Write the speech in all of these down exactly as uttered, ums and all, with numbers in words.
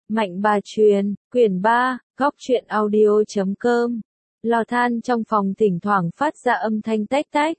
Mạnh bà truyền, quyển ba, góc truyện audio chấm com. Lò than trong phòng thỉnh thoảng phát ra âm thanh tách tách.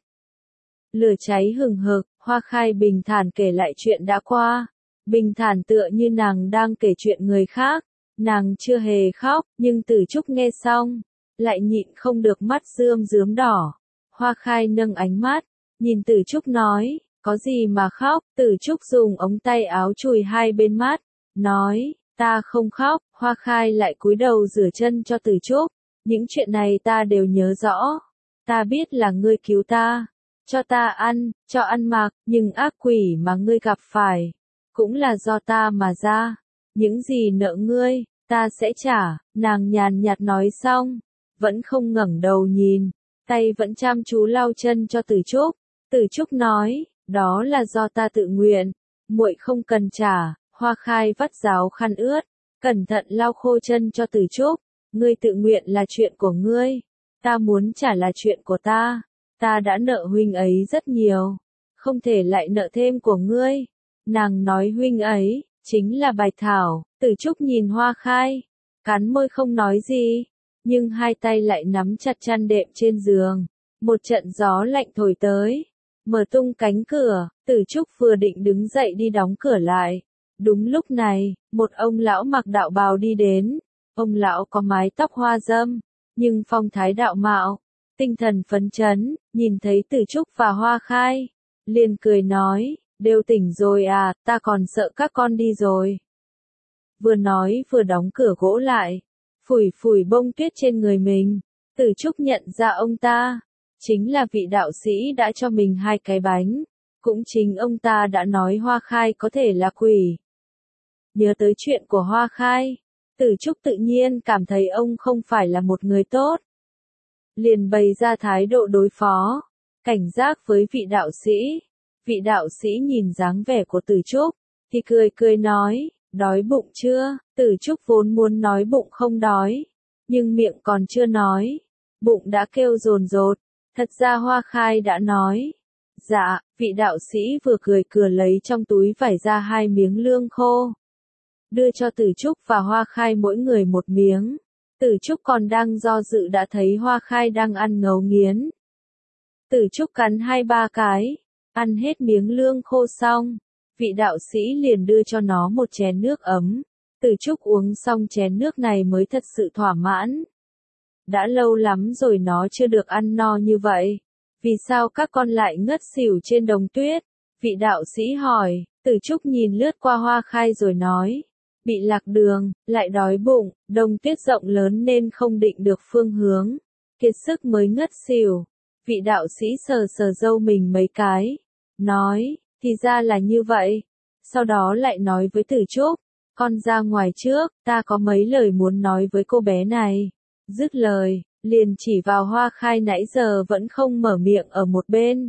Lửa cháy hừng hực, Hoa Khai bình thản kể lại chuyện đã qua. Bình thản tựa như nàng đang kể chuyện người khác. Nàng chưa hề khóc, nhưng Tử Trúc nghe xong, lại nhịn không được mắt rơm rớm đỏ. Hoa Khai nâng ánh mắt, nhìn Tử Trúc nói, có gì mà khóc? Tử Trúc dùng ống tay áo chùi hai bên mắt, nói, ta không khóc. Hoa Khai lại cúi đầu rửa chân cho Tử Trúc, những chuyện này ta đều nhớ rõ. Ta biết là ngươi cứu ta, cho ta ăn, cho ăn mặc, nhưng ác quỷ mà ngươi gặp phải, cũng là do ta mà ra. Những gì nợ ngươi, ta sẽ trả. Nàng nhàn nhạt nói xong, vẫn không ngẩng đầu nhìn, tay vẫn chăm chú lau chân cho Tử Trúc. Tử Trúc nói, đó là do ta tự nguyện, muội không cần trả. Hoa Khai vắt ráo khăn ướt, cẩn thận lau khô chân cho Tử Trúc. Ngươi tự nguyện là chuyện của ngươi, ta muốn trả là chuyện của ta. Ta đã nợ huynh ấy rất nhiều, không thể lại nợ thêm của ngươi. Nàng nói huynh ấy chính là Bạch Thảo. Tử Trúc nhìn Hoa Khai, cắn môi không nói gì, nhưng hai tay lại nắm chặt chăn đệm trên giường. Một trận gió lạnh thổi tới, mở tung cánh cửa. Tử Trúc vừa định đứng dậy đi đóng cửa lại. Đúng lúc này, một ông lão mặc đạo bào đi đến. Ông lão có mái tóc hoa râm, nhưng phong thái đạo mạo, tinh thần phấn chấn. Nhìn thấy Tử Trúc và Hoa Khai, liền cười nói, đều tỉnh rồi à, ta còn sợ các con đi rồi. Vừa nói vừa đóng cửa gỗ lại, phủi phủi bông tuyết trên người mình. Tử Trúc nhận ra ông ta, chính là vị đạo sĩ đã cho mình hai cái bánh. Cũng chính ông ta đã nói Hoa Khai có thể là quỷ. Nhớ tới chuyện của Hoa Khai, Tử Trúc tự nhiên cảm thấy ông không phải là một người tốt. Liền bày ra thái độ đối phó, cảnh giác với vị đạo sĩ. Vị đạo sĩ nhìn dáng vẻ của Tử Trúc, thì cười cười nói, đói bụng chưa? Tử Trúc vốn muốn nói bụng không đói, nhưng miệng còn chưa nói, bụng đã kêu dồn dột. Thật ra Hoa Khai đã nói. Dạ. Vị đạo sĩ vừa cười cười lấy trong túi vải ra hai miếng lương khô, đưa cho Tử Trúc và Hoa Khai mỗi người một miếng. Tử Trúc còn đang do dự đã thấy Hoa Khai đang ăn ngấu nghiến. Tử Trúc cắn hai ba cái, ăn hết miếng lương khô xong, vị đạo sĩ liền đưa cho nó một chén nước ấm. Tử Trúc uống xong chén nước này mới thật sự thỏa mãn. Đã lâu lắm rồi nó chưa được ăn no như vậy. Vì sao các con lại ngất xỉu trên đồng tuyết? Vị đạo sĩ hỏi. Tử Trúc nhìn lướt qua Hoa Khai rồi nói, bị lạc đường, lại đói bụng, đồng tuyết rộng lớn nên không định được phương hướng, kiệt sức mới ngất xỉu. Vị đạo sĩ sờ sờ râu mình mấy cái, nói, thì ra là như vậy. Sau đó lại nói với Tử Trúc, con ra ngoài trước, ta có mấy lời muốn nói với cô bé này. Dứt lời, liền chỉ vào Hoa Khai nãy giờ vẫn không mở miệng ở một bên.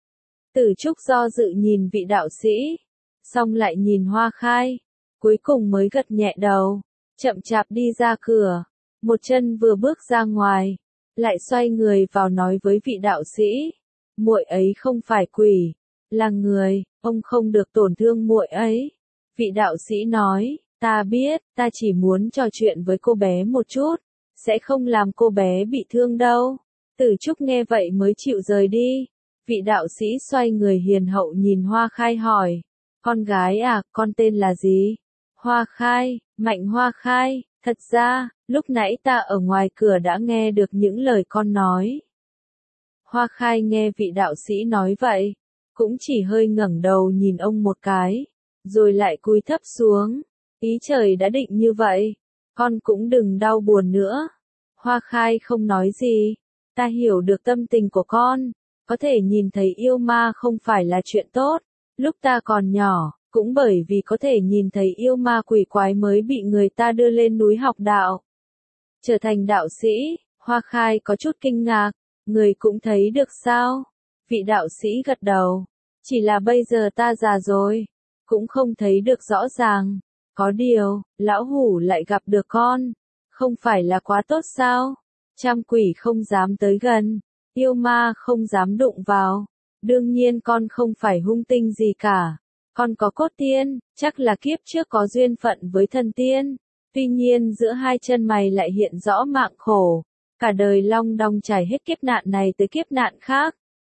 Tử Trúc do dự nhìn vị đạo sĩ, xong lại nhìn Hoa Khai, cuối cùng mới gật nhẹ đầu, chậm chạp đi ra cửa. Một chân vừa bước ra ngoài, lại xoay người vào nói với vị đạo sĩ, muội ấy không phải quỷ, là người, ông không được tổn thương muội ấy. Vị đạo sĩ nói, ta biết, ta chỉ muốn trò chuyện với cô bé một chút, sẽ không làm cô bé bị thương đâu. Tử Trúc nghe vậy mới chịu rời đi. Vị đạo sĩ xoay người hiền hậu nhìn Hoa Khai hỏi, con gái à, con tên là gì? Hoa Khai, Mạnh Hoa Khai. Thật ra, lúc nãy ta ở ngoài cửa đã nghe được những lời con nói. Hoa Khai nghe vị đạo sĩ nói vậy, cũng chỉ hơi ngẩng đầu nhìn ông một cái, rồi lại cúi thấp xuống. Ý trời đã định như vậy, con cũng đừng đau buồn nữa. Hoa Khai không nói gì. Ta hiểu được tâm tình của con, có thể nhìn thấy yêu ma không phải là chuyện tốt. Lúc ta còn nhỏ, cũng bởi vì có thể nhìn thấy yêu ma quỷ quái mới bị người ta đưa lên núi học đạo. Trở thành đạo sĩ. Hoa Khai có chút kinh ngạc, người cũng thấy được sao? Vị đạo sĩ gật đầu, chỉ là bây giờ ta già rồi, cũng không thấy được rõ ràng. Có điều, lão hủ lại gặp được con, không phải là quá tốt sao? Trăm quỷ không dám tới gần, yêu ma không dám đụng vào. Đương nhiên con không phải hung tinh gì cả, con có cốt tiên, chắc là kiếp trước có duyên phận với thần tiên. Tuy nhiên giữa hai chân mày lại hiện rõ mạng khổ, cả đời long đong trải hết kiếp nạn này tới kiếp nạn khác.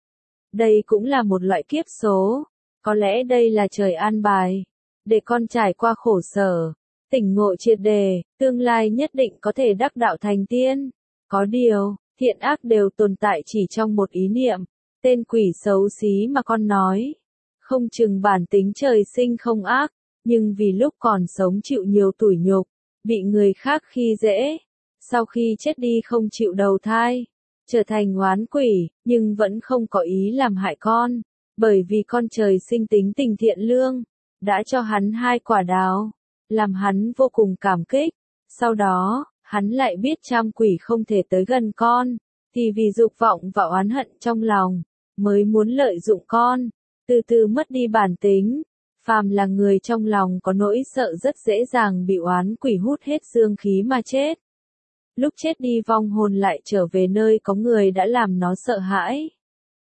Đây cũng là một loại kiếp số, có lẽ đây là trời an bài, để con trải qua khổ sở, tỉnh ngộ triệt đề, tương lai nhất định có thể đắc đạo thành tiên. Có điều, thiện ác đều tồn tại chỉ trong một ý niệm, tên quỷ xấu xí mà con nói. Không chừng bản tính trời sinh không ác, nhưng vì lúc còn sống chịu nhiều tủi nhục, bị người khác khi dễ, sau khi chết đi không chịu đầu thai, trở thành oán quỷ, nhưng vẫn không có ý làm hại con, bởi vì con trời sinh tính tình thiện lương, đã cho hắn hai quả đào, làm hắn vô cùng cảm kích. Sau đó, hắn lại biết trăm quỷ không thể tới gần con, thì vì dục vọng và oán hận trong lòng, mới muốn lợi dụng con, từ từ mất đi bản tính. Phàm là người trong lòng có nỗi sợ rất dễ dàng bị oán quỷ hút hết dương khí mà chết. Lúc chết đi vong hồn lại trở về nơi có người đã làm nó sợ hãi,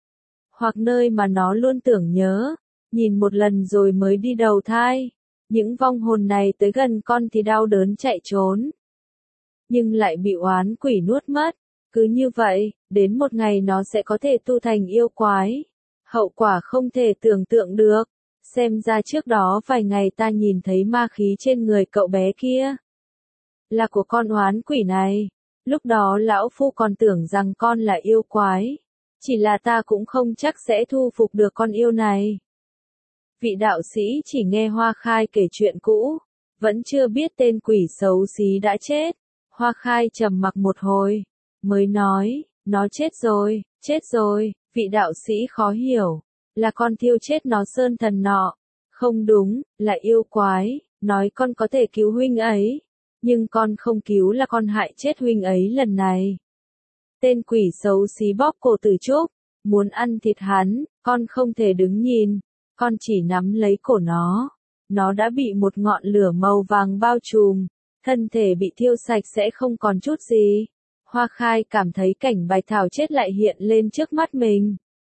hoặc nơi mà nó luôn tưởng nhớ, nhìn một lần rồi mới đi đầu thai. Những vong hồn này tới gần con thì đau đớn chạy trốn, nhưng lại bị oán quỷ nuốt mất. Cứ như vậy, đến một ngày nó sẽ có thể tu thành yêu quái. Hậu quả không thể tưởng tượng được. Xem ra trước đó vài ngày ta nhìn thấy ma khí trên người cậu bé kia là của con oán quỷ này. Lúc đó lão phu còn tưởng rằng con là yêu quái, chỉ là ta cũng không chắc sẽ thu phục được con yêu này. Vị đạo sĩ chỉ nghe Hoa Khai kể chuyện cũ, vẫn chưa biết tên quỷ xấu xí đã chết. Hoa Khai trầm mặc một hồi, mới nói, nó chết rồi, chết rồi. Vị đạo sĩ khó hiểu, là con thiêu chết nó sơn thần nọ. Không đúng, là yêu quái, nói con có thể cứu huynh ấy, nhưng con không cứu là con hại chết huynh ấy lần này. Tên quỷ xấu xí bóp cổ Tử Trúc, muốn ăn thịt hắn, con không thể đứng nhìn, con chỉ nắm lấy cổ nó. Nó đã bị một ngọn lửa màu vàng bao trùm, thân thể bị thiêu sạch sẽ không còn chút gì. Hoa Khai cảm thấy cảnh Bạch Thảo chết lại hiện lên trước mắt mình.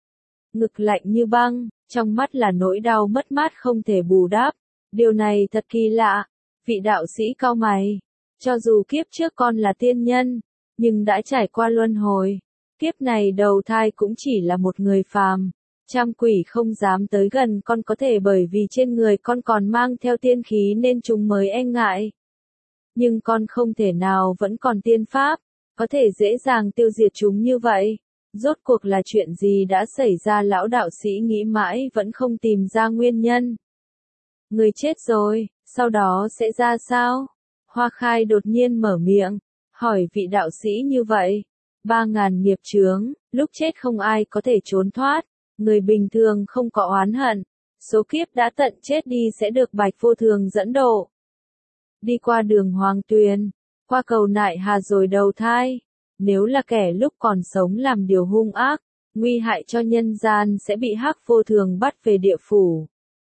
Ngực lạnh như băng, trong mắt là nỗi đau mất mát không thể bù đắp. Điều này thật kỳ lạ. Vị đạo sĩ cau mày. Cho dù kiếp trước con là tiên nhân, nhưng đã trải qua luân hồi. Kiếp này đầu thai cũng chỉ là một người phàm. Trăm quỷ không dám tới gần con có thể bởi vì trên người con còn mang theo tiên khí nên chúng mới e ngại. Nhưng con không thể nào vẫn còn tiên pháp, có thể dễ dàng tiêu diệt chúng như vậy. Rốt cuộc là chuyện gì đã xảy ra? Lão đạo sĩ nghĩ mãi vẫn không tìm ra nguyên nhân. Người chết rồi, sau đó sẽ ra sao? Hoa Khai đột nhiên mở miệng, hỏi vị đạo sĩ như vậy. Ba ngàn nghiệp chướng, lúc chết không ai có thể trốn thoát. Người bình thường không có oán hận, số kiếp đã tận chết đi sẽ được Bạch Vô Thường dẫn độ. Đi qua đường Hoàng Tuyền, qua cầu Nại Hà rồi đầu thai. Nếu là kẻ lúc còn sống làm điều hung ác, nguy hại cho nhân gian sẽ bị Hắc Vô Thường bắt về địa phủ,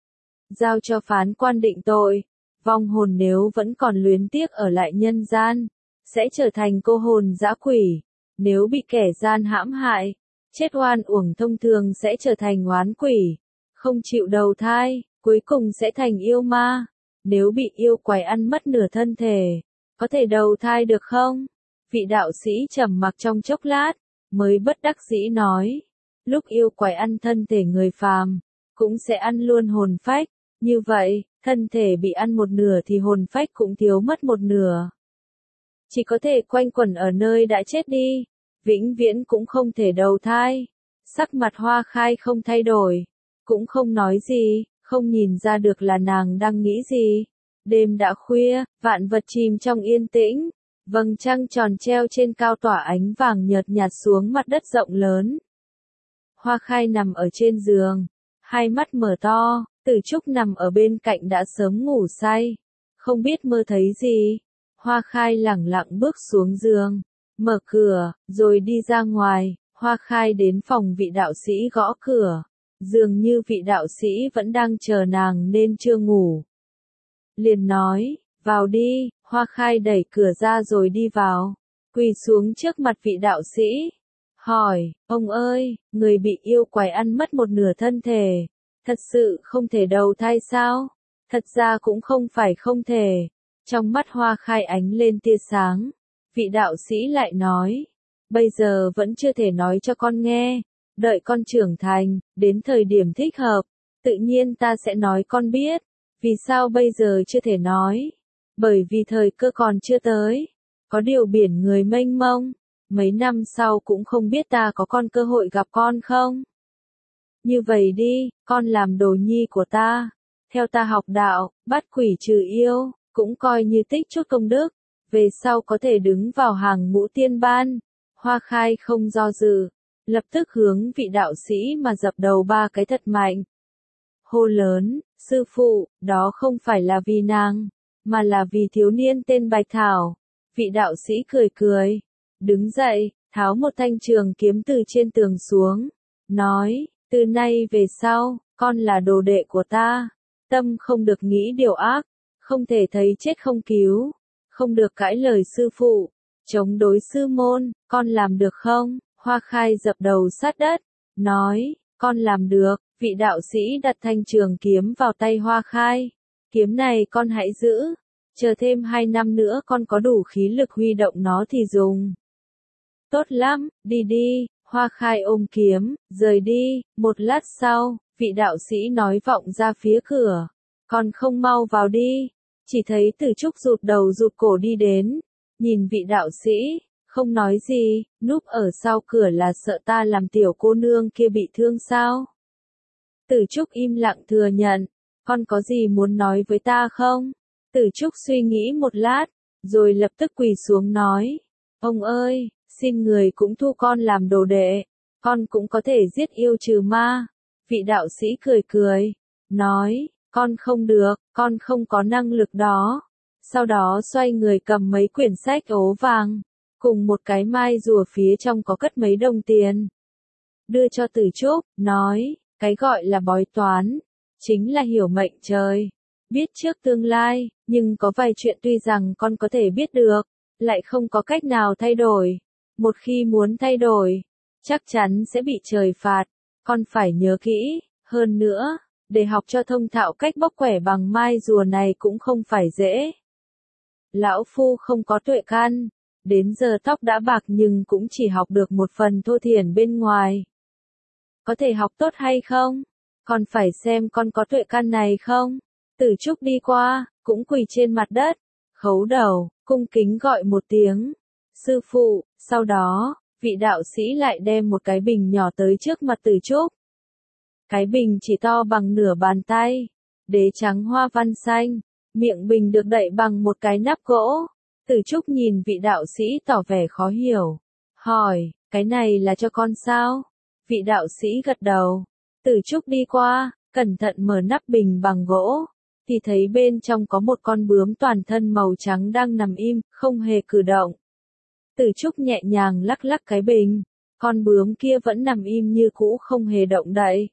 giao cho phán quan định tội. Vong hồn nếu vẫn còn luyến tiếc ở lại nhân gian, sẽ trở thành cô hồn dã quỷ. Nếu bị kẻ gian hãm hại, chết oan uổng thông thường sẽ trở thành oán quỷ, không chịu đầu thai, cuối cùng sẽ thành yêu ma. Nếu bị yêu quái ăn mất nửa thân thể, có thể đầu thai được không? Vị đạo sĩ trầm mặc trong chốc lát, mới bất đắc dĩ nói, lúc yêu quái ăn thân thể người phàm, cũng sẽ ăn luôn hồn phách, như vậy, thân thể bị ăn một nửa thì hồn phách cũng thiếu mất một nửa. Chỉ có thể quanh quẩn ở nơi đã chết đi, vĩnh viễn cũng không thể đầu thai. Sắc mặt Hoa Khai không thay đổi, cũng không nói gì, không nhìn ra được là nàng đang nghĩ gì. Đêm đã khuya, vạn vật chìm trong yên tĩnh. Vầng trăng tròn treo trên cao tỏa ánh vàng nhợt nhạt xuống mặt đất rộng lớn. Hoa Khai nằm ở trên giường, hai mắt mở to. Tử Trúc nằm ở bên cạnh đã sớm ngủ say, không biết mơ thấy gì. Hoa Khai lẳng lặng bước xuống giường, mở cửa, rồi đi ra ngoài. Hoa Khai đến phòng vị đạo sĩ gõ cửa, dường như vị đạo sĩ vẫn đang chờ nàng nên chưa ngủ. Liền nói, vào đi. Hoa Khai đẩy cửa ra rồi đi vào, quỳ xuống trước mặt vị đạo sĩ, hỏi, ông ơi, người bị yêu quái ăn mất một nửa thân thể, thật sự không thể đầu thai sao? Thật ra cũng không phải không thể, Trong mắt Hoa Khai ánh lên tia sáng. Vị đạo sĩ lại nói, bây giờ vẫn chưa thể nói cho con nghe, đợi con trưởng thành, đến thời điểm thích hợp, tự nhiên ta sẽ nói con biết. Vì sao bây giờ chưa thể nói? Bởi vì thời cơ còn chưa tới. Có điều biển người mênh mông, mấy năm sau cũng không biết ta có con cơ hội gặp con không? Như vậy đi, con làm đồ nhi của ta, theo ta học đạo, bắt quỷ trừ yêu, cũng coi như tích chút công đức, về sau có thể đứng vào hàng ngũ tiên ban. Hoa Khai không do dự, lập tức hướng vị đạo sĩ mà dập đầu ba cái thật mạnh. Hô lớn, sư phụ, đó không phải là vì nàng, mà là vì thiếu niên tên Bạch Thảo. Vị đạo sĩ cười cười, đứng dậy, tháo một thanh trường kiếm từ trên tường xuống, nói, từ nay về sau, con là đồ đệ của ta, tâm không được nghĩ điều ác, không thể thấy chết không cứu, không được cãi lời sư phụ, chống đối sư môn, con làm được không? Hoa Khai dập đầu sát đất, nói, con làm được. Vị đạo sĩ đặt thanh trường kiếm vào tay Hoa Khai, kiếm này con hãy giữ, chờ thêm hai năm nữa con có đủ khí lực huy động nó thì dùng. Tốt lắm, đi đi. Hoa Khai ôm kiếm, rời đi. Một lát sau, vị đạo sĩ nói vọng ra phía cửa, con không mau vào đi. Chỉ thấy Tử Trúc rụt đầu rụt cổ đi đến, nhìn vị đạo sĩ, không nói gì, núp ở sau cửa là sợ ta làm tiểu cô nương kia bị thương sao? Tử Trúc im lặng thừa nhận, con có gì muốn nói với ta không? Tử Trúc suy nghĩ một lát, rồi lập tức quỳ xuống nói, ông ơi, xin người cũng thu con làm đồ đệ, con cũng có thể giết yêu trừ ma. Vị đạo sĩ cười cười, nói, con không được, con không có năng lực đó. Sau đó xoay người cầm mấy quyển sách ố vàng, cùng một cái mai rùa phía trong có cất mấy đồng tiền. Đưa cho Tử Trúc, nói, cái gọi là bói toán, chính là hiểu mệnh trời, biết trước tương lai, nhưng có vài chuyện tuy rằng con có thể biết được, lại không có cách nào thay đổi. Một khi muốn thay đổi, chắc chắn sẽ bị trời phạt, con phải nhớ kỹ. Hơn nữa, để học cho thông thạo cách bóc quẻ bằng mai rùa này cũng không phải dễ. Lão Phu không có tuệ căn, đến giờ tóc đã bạc nhưng cũng chỉ học được một phần thô thiển bên ngoài. Có thể học tốt hay không? Còn phải xem con có tuệ căn này không? Tử Trúc đi qua, cũng quỳ trên mặt đất, khấu đầu, cung kính gọi một tiếng, sư phụ. Sau đó, vị đạo sĩ lại đem một cái bình nhỏ tới trước mặt Tử Trúc. Cái bình chỉ to bằng nửa bàn tay, đế trắng hoa văn xanh, miệng bình được đậy bằng một cái nắp gỗ. Tử Trúc nhìn vị đạo sĩ tỏ vẻ khó hiểu, hỏi, cái này là cho con sao? Vị đạo sĩ gật đầu. Tử Trúc đi qua, cẩn thận mở nắp bình bằng gỗ, thì thấy bên trong có một con bướm toàn thân màu trắng đang nằm im, không hề cử động. Tử Trúc nhẹ nhàng lắc lắc cái bình, con bướm kia vẫn nằm im như cũ không hề động đậy.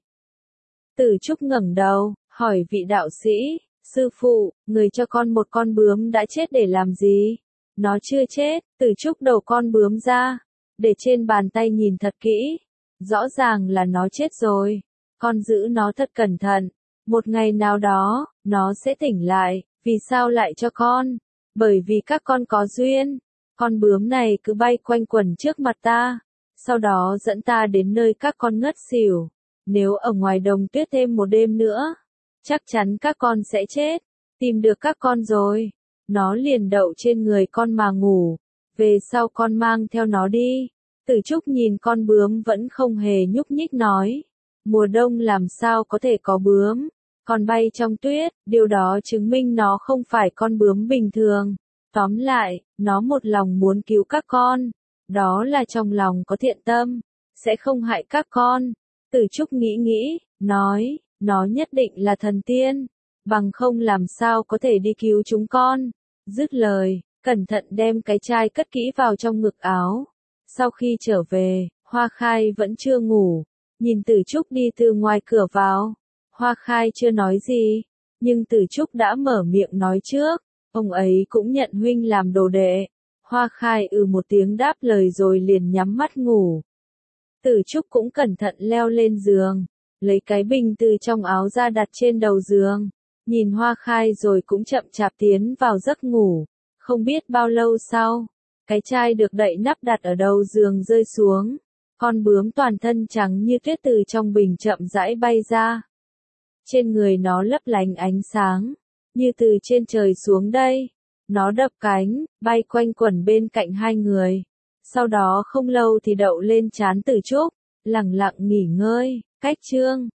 Tử Trúc ngẩng đầu, hỏi vị đạo sĩ, sư phụ, người cho con một con bướm đã chết để làm gì? Nó chưa chết. Tử Trúc đầu con bướm ra, để trên bàn tay nhìn thật kỹ, rõ ràng là nó chết rồi. Con giữ nó thật cẩn thận, một ngày nào đó, nó sẽ tỉnh lại. Vì sao lại cho con? Bởi vì các con có duyên. Con bướm này cứ bay quanh quẩn trước mặt ta, sau đó dẫn ta đến nơi các con ngất xỉu. Nếu ở ngoài đồng tuyết thêm một đêm nữa, chắc chắn các con sẽ chết. Tìm được các con rồi, nó liền đậu trên người con mà ngủ. Về sau con mang theo nó đi. Tử Trúc nhìn con bướm vẫn không hề nhúc nhích nói, mùa đông làm sao có thể có bướm, còn bay trong tuyết, điều đó chứng minh nó không phải con bướm bình thường. Tóm lại, nó một lòng muốn cứu các con, đó là trong lòng có thiện tâm, sẽ không hại các con. Tử Trúc nghĩ nghĩ, nói, nó nhất định là thần tiên, bằng không làm sao có thể đi cứu chúng con. Dứt lời, cẩn thận đem cái chai cất kỹ vào trong ngực áo. Sau khi trở về, Hoa Khai vẫn chưa ngủ, nhìn Tử Trúc đi từ ngoài cửa vào. Hoa Khai chưa nói gì, nhưng Tử Trúc đã mở miệng nói trước, ông ấy cũng nhận huynh làm đồ đệ. Hoa Khai ừ một tiếng đáp lời rồi liền nhắm mắt ngủ. Tử Trúc cũng cẩn thận leo lên giường, lấy cái bình từ trong áo ra đặt trên đầu giường, nhìn Hoa Khai rồi cũng chậm chạp tiến vào giấc ngủ. Không biết bao lâu sau, cái chai được đậy nắp đặt ở đầu giường rơi xuống. Con bướm toàn thân trắng như tuyết từ trong bình chậm rãi bay ra. Trên người nó lấp lánh ánh sáng, như từ trên trời xuống đây. Nó đập cánh, bay quanh quẩn bên cạnh hai người. Sau đó không lâu thì đậu lên trán Từ Trúc, lẳng lặng nghỉ ngơi. Cách chương